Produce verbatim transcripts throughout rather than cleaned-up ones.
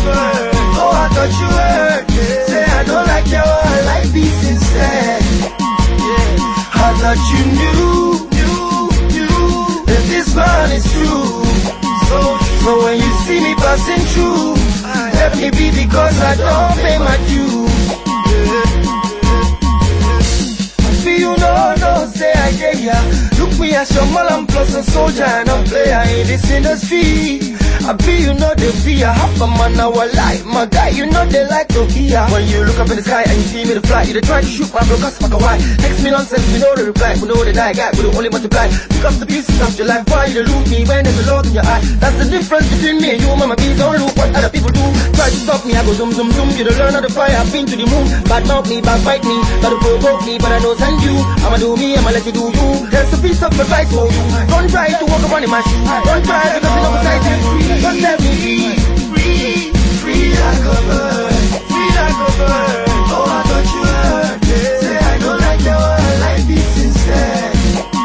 bird. Oh, I thought you heard. Say I don't like your I like peace instead. I thought you knew, knew, knew that this man is true. So, so when you see me passing through, let me be because I don't pay my dues. Feel you know, no, say I get ya. Look me as your malam plus a soldier and a player in this industry. I be you know they fear half a man our life. My guy, you know they like to hear. When you look up in the sky and you see me to fly, you try to shoot my broadcast fuck a why. Text me nonsense, we know the reply. We know they die, guy, we only multiply. Pick up the pieces of your life, why you look me when there's a lot in your eye. That's the difference between me and you, mama. Please don't look what other people do. Try to stop me, I go zoom zoom zoom. You don't learn how to fly, I've been to the moon. Bad mouth me, bad bite me, gotta provoke me, but I know send you. I'ma do me, I'ma let you do you. There's a piece of advice for you. Don't try to walk around in my shoes. Don't try because you know beside you. Just let me be. Free, free like a bird, free like a bird. Oh, I thought you heard. Say I don't like your I like peace instead.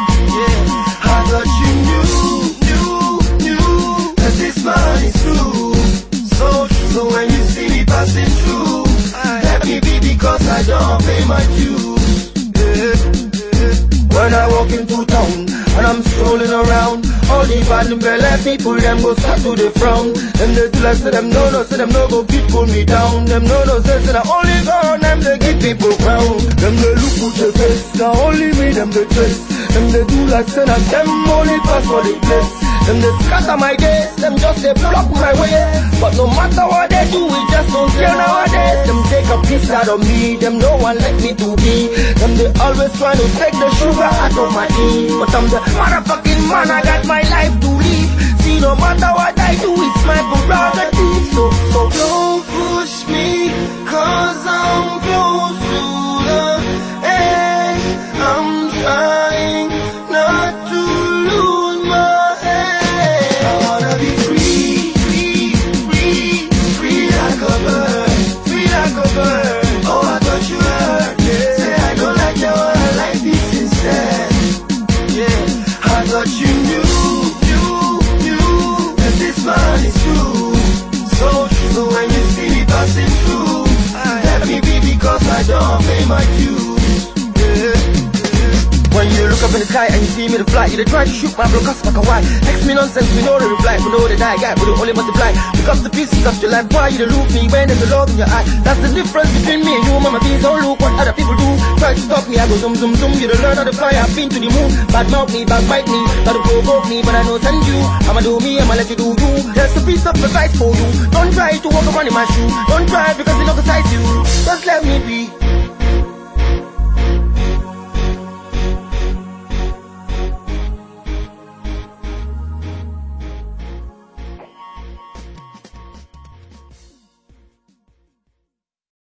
Yeah, I thought you knew, knew, knew that this man is true. So, so when you see me passing through, let me be because I don't pay my dues. Yeah, yeah. When I walk into town and I'm strolling around, all the bad and belly people, them go start to the frown. Them they do like say them no no, say them no go keep pull me down. Them no no, say say I only go on them they give people crown. Them they look with the face, now only me them they chase. Them they do like say that them only pass for the place. Them they scatter my days, them just they block my way. But no matter what they do, we just don't care nowadays. Them take a piece out of me, them no one let me to be. Them they always trying to take the sugar out of my tea. But I'm the motherfucking man, I got my life to live. See, no matter what I do, it's my prerogative. So, so don't push me, cause I'm close to the edge. I'm trying not to lose my head. I wanna be free, free, free, free like a bird, free like a bird. Oh, I thought you heard. Say I don't like your I like this instead. Yeah, I thought you knew. Man is true. So, so when you see me passing through, let me be because I don't pay my dues. Yeah. When you look up in the sky and you see me to fly, you try to shoot my broadcast fuck a why. Text me nonsense, we know the reply. We know they die, guy, we only multiply. Pick up the pieces of your life, why you look me when there's a love in your eye. That's the difference between me and you, mama. Please don't look what other people do. Try to stop me, I go zoom zoom zoom. You don't learn how to fly, I've been to the moon. Bad mouth me, bad bite me, gotta provoke me, but I know send you. I'ma do me, I'ma let you do you. There's a piece of advice for you. Don't try to walk around in my shoe. Don't try because you know beside you. Just let me be.